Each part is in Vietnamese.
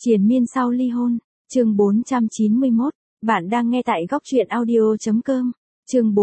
Triền miên sau ly hôn, chương 491, bạn đang nghe tại góc truyện audio.com, chương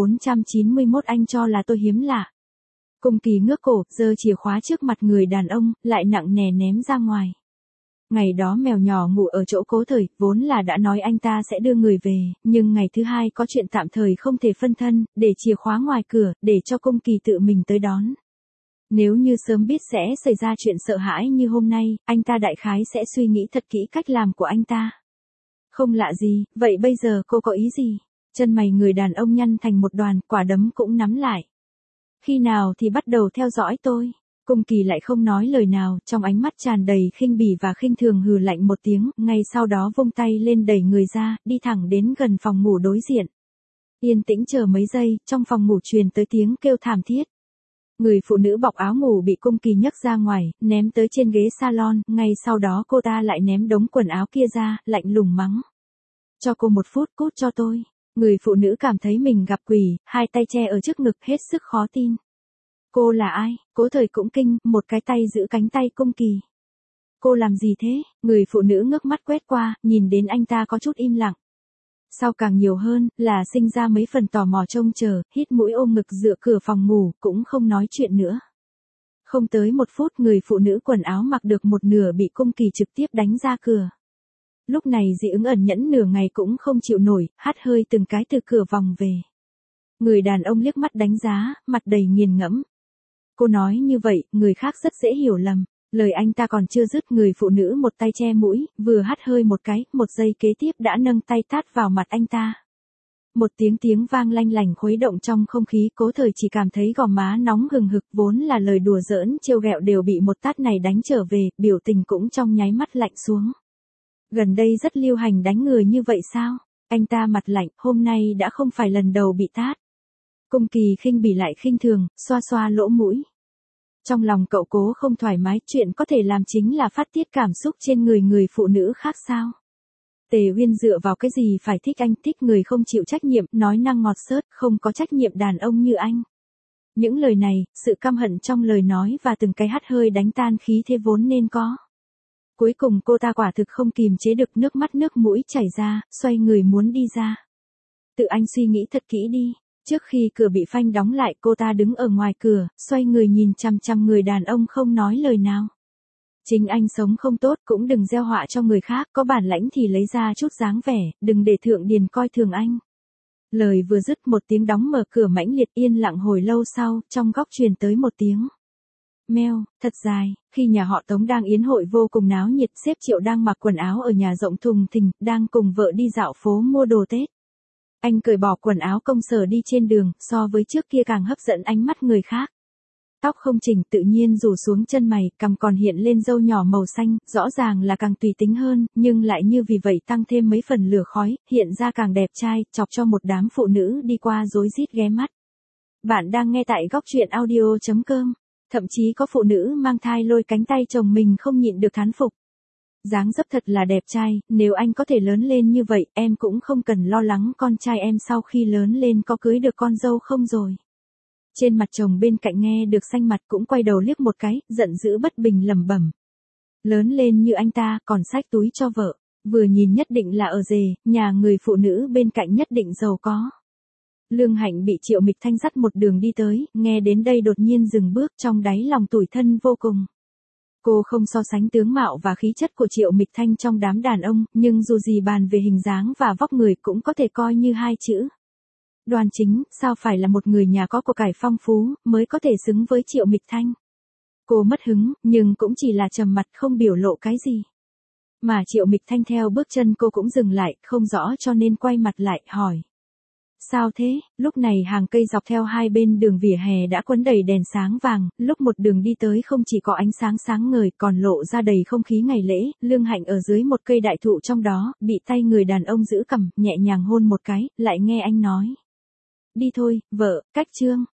491 anh cho là tôi hiếm lạ. Cung Kỳ ngước cổ, giơ chìa khóa trước mặt người đàn ông, lại nặng nề ném ra ngoài. Ngày đó mèo nhỏ ngủ ở chỗ Cố Thời, vốn là đã nói anh ta sẽ đưa người về, nhưng ngày thứ hai có chuyện tạm thời không thể phân thân, để chìa khóa ngoài cửa, để cho Cung Kỳ tự mình tới đón. Nếu như sớm biết sẽ xảy ra chuyện sợ hãi như hôm nay, anh ta đại khái sẽ suy nghĩ thật kỹ cách làm của anh ta. Không lạ gì, vậy bây giờ cô có ý gì? Chân mày người đàn ông nhăn thành một đoàn, quả đấm cũng nắm lại. Khi nào thì bắt đầu theo dõi tôi? Cung Kỳ lại không nói lời nào, trong ánh mắt tràn đầy khinh bỉ và khinh thường hừ lạnh một tiếng, ngay sau đó vung tay lên đẩy người ra, đi thẳng đến gần phòng ngủ đối diện. Yên tĩnh chờ mấy giây, trong phòng ngủ truyền tới tiếng kêu thảm thiết. Người phụ nữ bọc áo ngủ bị Cung Kỳ nhấc ra ngoài, ném tới trên ghế salon, ngay sau đó cô ta lại ném đống quần áo kia ra, lạnh lùng mắng. Cho cô 1 phút, cút cho tôi. Người phụ nữ cảm thấy mình gặp quỷ, hai tay che ở trước ngực hết sức khó tin. Cô là ai? Cố Thời cũng kinh, một cái tay giữ cánh tay Cung Kỳ. Cô làm gì thế? Người phụ nữ ngước mắt quét qua, nhìn đến anh ta có chút im lặng. Sau càng nhiều hơn, là sinh ra mấy phần tò mò trông chờ, hít mũi ôm ngực dựa cửa phòng ngủ, cũng không nói chuyện nữa. Không tới 1 phút người phụ nữ quần áo mặc được một nửa bị Cung Kỳ trực tiếp đánh ra cửa. Lúc này dị ứng ẩn nhẫn nửa ngày cũng không chịu nổi, hắt hơi từng cái từ cửa vòng về. Người đàn ông liếc mắt đánh giá, mặt đầy nghiền ngẫm. Cô nói như vậy, người khác rất dễ hiểu lầm. Lời anh ta còn chưa dứt, người phụ nữ một tay che mũi, vừa hắt hơi một cái, 1 giây kế tiếp đã nâng tay tát vào mặt anh ta. Một tiếng vang lanh lành khuấy động trong không khí, Cố Thời chỉ cảm thấy gò má nóng hừng hực, vốn là lời đùa giỡn trêu ghẹo đều bị một tát này đánh trở về, biểu tình cũng trong nháy mắt lạnh xuống. Gần đây rất lưu hành đánh người như vậy sao? Anh ta mặt lạnh, hôm nay đã không phải lần đầu bị tát. Cung Kỳ khinh bỉ lại khinh thường, xoa xoa lỗ mũi. Trong lòng cậu Cố không thoải mái, chuyện có thể làm chính là phát tiết cảm xúc trên người phụ nữ khác sao? Tề Uyên dựa vào cái gì phải thích anh, thích người không chịu trách nhiệm, nói năng ngọt xớt, không có trách nhiệm đàn ông như anh. Những lời này, sự căm hận trong lời nói và từng cái hắt hơi đánh tan khí thế vốn nên có. Cuối cùng cô ta quả thực không kìm chế được, nước mắt nước mũi chảy ra, xoay người muốn đi ra. Tự anh suy nghĩ thật kỹ đi. Trước khi cửa bị phanh đóng lại, cô ta đứng ở ngoài cửa, xoay người nhìn chằm chằm người đàn ông không nói lời nào. Chính anh sống không tốt cũng đừng gieo họa cho người khác, có bản lãnh thì lấy ra chút dáng vẻ, đừng để Thượng Điền coi thường anh. Lời vừa dứt, một tiếng đóng mở cửa mãnh liệt, yên lặng hồi lâu sau, trong góc truyền tới một tiếng meo, thật dài. Khi nhà họ Tống đang yến hội vô cùng náo nhiệt, sếp Triệu đang mặc quần áo ở nhà rộng thùng thình, đang cùng vợ đi dạo phố mua đồ Tết. Anh cởi bỏ quần áo công sở đi trên đường, so với trước kia càng hấp dẫn ánh mắt người khác. Tóc không chỉnh, tự nhiên rủ xuống chân mày, cằm còn hiện lên râu nhỏ màu xanh, rõ ràng là càng tùy tính hơn, nhưng lại như vì vậy tăng thêm mấy phần lửa khói, hiện ra càng đẹp trai, chọc cho một đám phụ nữ đi qua rối rít ghé mắt. Bạn đang nghe tại góc truyện audio.com. Thậm chí có phụ nữ mang thai lôi cánh tay chồng mình không nhịn được thán phục. Dáng dấp thật là đẹp trai, nếu anh có thể lớn lên như vậy, em cũng không cần lo lắng con trai em sau khi lớn lên có cưới được con dâu không rồi. Trên mặt chồng bên cạnh nghe được xanh mặt cũng quay đầu liếc một cái, giận dữ bất bình lẩm bẩm. Lớn lên như anh ta, còn xách túi cho vợ, vừa nhìn nhất định là ở rể, nhà người phụ nữ bên cạnh nhất định giàu có. Lương Hạnh bị Triệu Mịch Thanh dắt một đường đi tới, nghe đến đây đột nhiên dừng bước, trong đáy lòng tủi thân vô cùng. Cô không so sánh tướng mạo và khí chất của Triệu Mịch Thanh trong đám đàn ông, nhưng dù gì bàn về hình dáng và vóc người cũng có thể coi như 2 chữ. Đoan chính, sao phải là một người nhà có của cải phong phú, mới có thể xứng với Triệu Mịch Thanh. Cô mất hứng, nhưng cũng chỉ là trầm mặt không biểu lộ cái gì. Mà Triệu Mịch Thanh theo bước chân cô cũng dừng lại, không rõ cho nên quay mặt lại, hỏi. Sao thế? Lúc này hàng cây dọc theo hai bên đường vỉa hè đã quấn đầy đèn sáng vàng, lúc một đường đi tới không chỉ có ánh sáng sáng ngời còn lộ ra đầy không khí ngày lễ. Lương Hạnh ở dưới một cây đại thụ trong đó, bị tay người đàn ông giữ cầm, nhẹ nhàng hôn một cái, lại nghe anh nói. Đi thôi, vợ, cách trương.